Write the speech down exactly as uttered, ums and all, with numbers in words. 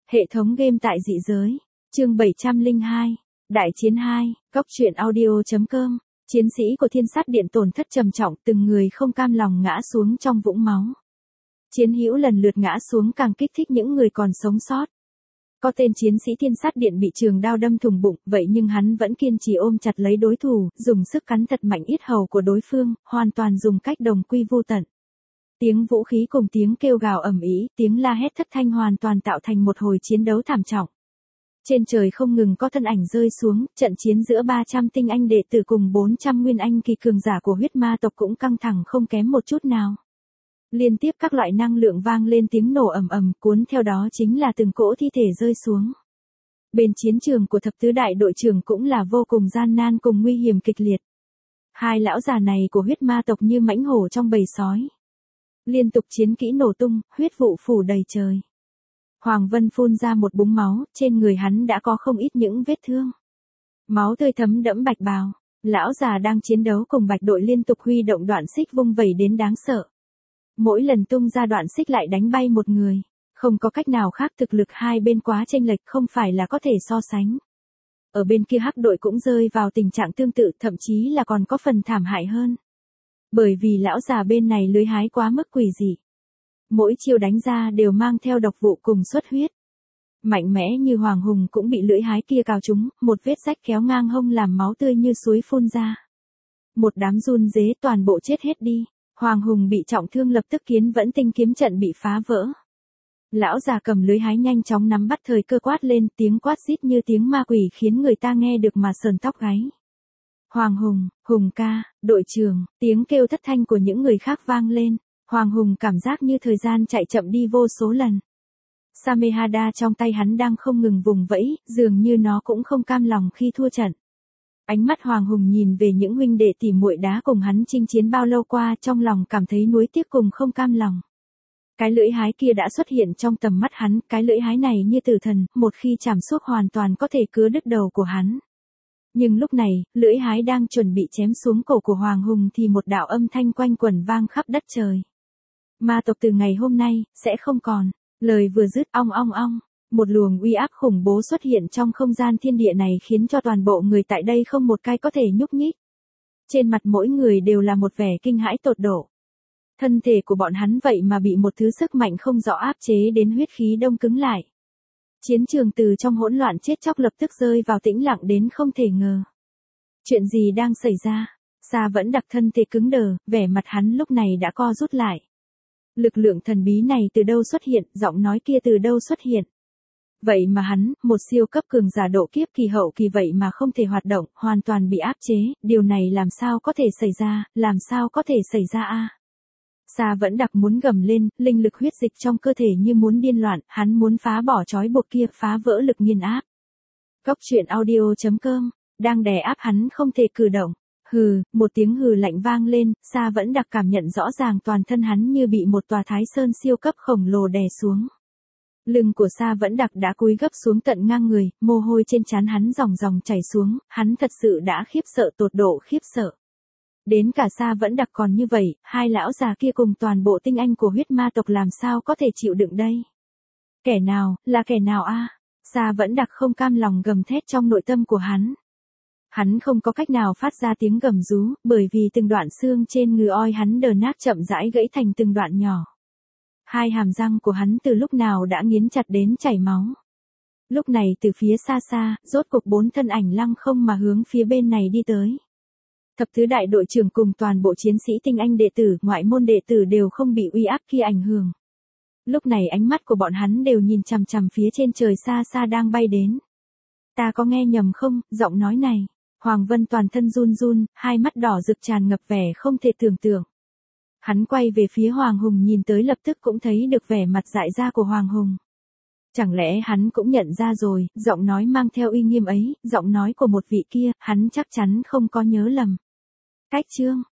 Hệ thống game tại dị giới. Chương bảy trăm lẻ hai. Đại chiến hai. Góc truyện audio.com. Chiến sĩ của Thiên Sát Điện tổn thất trầm trọng, từng người không cam lòng ngã xuống trong vũng máu. Chiến hữu lần lượt ngã xuống càng kích thích những người còn sống sót. Có tên chiến sĩ Thiên Sát Điện bị trường đao đâm thủng bụng, vậy nhưng hắn vẫn kiên trì ôm chặt lấy đối thủ, dùng sức cắn thật mạnh yết hầu của đối phương, hoàn toàn dùng cách đồng quy vô tận. Tiếng vũ khí cùng tiếng kêu gào ầm ĩ, tiếng la hét thất thanh hoàn toàn tạo thành một hồi chiến đấu thảm trọng. Trên trời không ngừng có thân ảnh rơi xuống, trận chiến giữa ba trăm tinh anh đệ tử cùng bốn trăm nguyên anh kỳ cường giả của huyết ma tộc cũng căng thẳng không kém một chút nào. Liên tiếp các loại năng lượng vang lên tiếng nổ ầm ầm, cuốn theo đó chính là từng cỗ thi thể rơi xuống. Bên chiến trường của thập tứ đại đội trưởng cũng là vô cùng gian nan cùng nguy hiểm kịch liệt. Hai lão già này của huyết ma tộc như mãnh hổ trong bầy sói. Liên tục chiến kỹ nổ tung, huyết vụ phủ đầy trời. Hoàng Vân phun ra một búng máu, trên người hắn đã có không ít những vết thương. Máu tươi thấm đẫm bạch bào. Lão già đang chiến đấu cùng bạch đội liên tục huy động đoạn xích vung vẩy đến đáng sợ. Mỗi lần tung ra đoạn xích lại đánh bay một người. Không có cách nào khác, thực lực hai bên quá chênh lệch, không phải là có thể so sánh. Ở bên kia hắc đội cũng rơi vào tình trạng tương tự, thậm chí là còn có phần thảm hại hơn. Bởi vì lão già bên này lưới hái quá mức quỷ dị. Mỗi chiêu đánh ra đều mang theo độc vụ cùng xuất huyết. Mạnh mẽ như Hoàng Hùng cũng bị lưỡi hái kia cào trúng, một vết rách kéo ngang hông làm máu tươi như suối phun ra. Một đám run rế toàn bộ chết hết đi. Hoàng Hùng bị trọng thương lập tức kiến vẫn tinh kiếm trận bị phá vỡ. Lão già cầm lưới hái nhanh chóng nắm bắt thời cơ quát lên, tiếng quát rít như tiếng ma quỷ khiến người ta nghe được mà sờn tóc gáy. Hoàng Hùng, Hùng ca, đội trưởng, tiếng kêu thất thanh của những người khác vang lên. Hoàng Hùng cảm giác như thời gian chạy chậm đi vô số lần. Samehada trong tay hắn đang không ngừng vùng vẫy, dường như nó cũng không cam lòng khi thua trận. Ánh mắt Hoàng Hùng nhìn về những huynh đệ tỉ muội đá cùng hắn chinh chiến bao lâu qua, trong lòng cảm thấy nuối tiếc cùng không cam lòng. Cái lưỡi hái kia đã xuất hiện trong tầm mắt hắn, cái lưỡi hái này như tử thần, một khi chạm xuốc hoàn toàn có thể cứa đứt đầu của hắn. Nhưng lúc này, lưỡi hái đang chuẩn bị chém xuống cổ của Hoàng Hùng thì một đạo âm thanh quanh quẩn vang khắp đất trời. Ma tộc từ ngày hôm nay, sẽ không còn. Lời vừa dứt, ong ong ong. Một luồng uy áp khủng bố xuất hiện trong không gian thiên địa này khiến cho toàn bộ người tại đây không một cái có thể nhúc nhích. Trên mặt mỗi người đều là một vẻ kinh hãi tột độ. Thân thể của bọn hắn vậy mà bị một thứ sức mạnh không rõ áp chế đến huyết khí đông cứng lại. Chiến trường từ trong hỗn loạn chết chóc lập tức rơi vào tĩnh lặng đến không thể ngờ. Chuyện gì đang xảy ra? Sa vẫn đặc thân thể cứng đờ, vẻ mặt hắn lúc này đã co rút lại. Lực lượng thần bí này từ đâu xuất hiện, giọng nói kia từ đâu xuất hiện. Vậy mà hắn, một siêu cấp cường giả độ kiếp kỳ hậu kỳ vậy mà không thể hoạt động, hoàn toàn bị áp chế, điều này làm sao có thể xảy ra, làm sao có thể xảy ra a? À? Sa vẫn đặc muốn gầm lên, linh lực huyết dịch trong cơ thể như muốn điên loạn, hắn muốn phá bỏ trói buộc kia, phá vỡ lực nghiền áp. Góc truyện audio.com, đang đè áp hắn không thể cử động. Hừ, một tiếng hừ lạnh vang lên, Sa vẫn đặc cảm nhận rõ ràng toàn thân hắn như bị một tòa thái sơn siêu cấp khổng lồ đè xuống. Lưng của Sa vẫn đặc đã cúi gấp xuống tận ngang người, mồ hôi trên trán hắn ròng ròng chảy xuống, hắn thật sự đã khiếp sợ tột độ khiếp sợ. Đến cả Sa vẫn đặc còn như vậy, hai lão già kia cùng toàn bộ tinh anh của huyết ma tộc làm sao có thể chịu đựng đây? Kẻ nào, là kẻ nào a? À? Sa vẫn đặc không cam lòng gầm thét trong nội tâm của hắn. Hắn không có cách nào phát ra tiếng gầm rú, bởi vì từng đoạn xương trên người oi hắn đờ nát chậm rãi gãy thành từng đoạn nhỏ. Hai hàm răng của hắn từ lúc nào đã nghiến chặt đến chảy máu. Lúc này từ phía xa xa, rốt cục bốn thân ảnh lăng không mà hướng phía bên này đi tới. Thập tứ đại đội trưởng cùng toàn bộ chiến sĩ tinh anh đệ tử, ngoại môn đệ tử đều không bị uy áp kia ảnh hưởng. Lúc này ánh mắt của bọn hắn đều nhìn chằm chằm phía trên trời xa xa đang bay đến. Ta có nghe nhầm không, giọng nói này. Hoàng Vân toàn thân run run, hai mắt đỏ rực tràn ngập vẻ không thể tưởng tượng. Hắn quay về phía Hoàng Hùng nhìn tới lập tức cũng thấy được vẻ mặt dại ra của Hoàng Hùng. Chẳng lẽ hắn cũng nhận ra rồi, giọng nói mang theo uy nghiêm ấy, giọng nói của một vị kia, hắn chắc chắn không có nhớ lầm. Cách chương,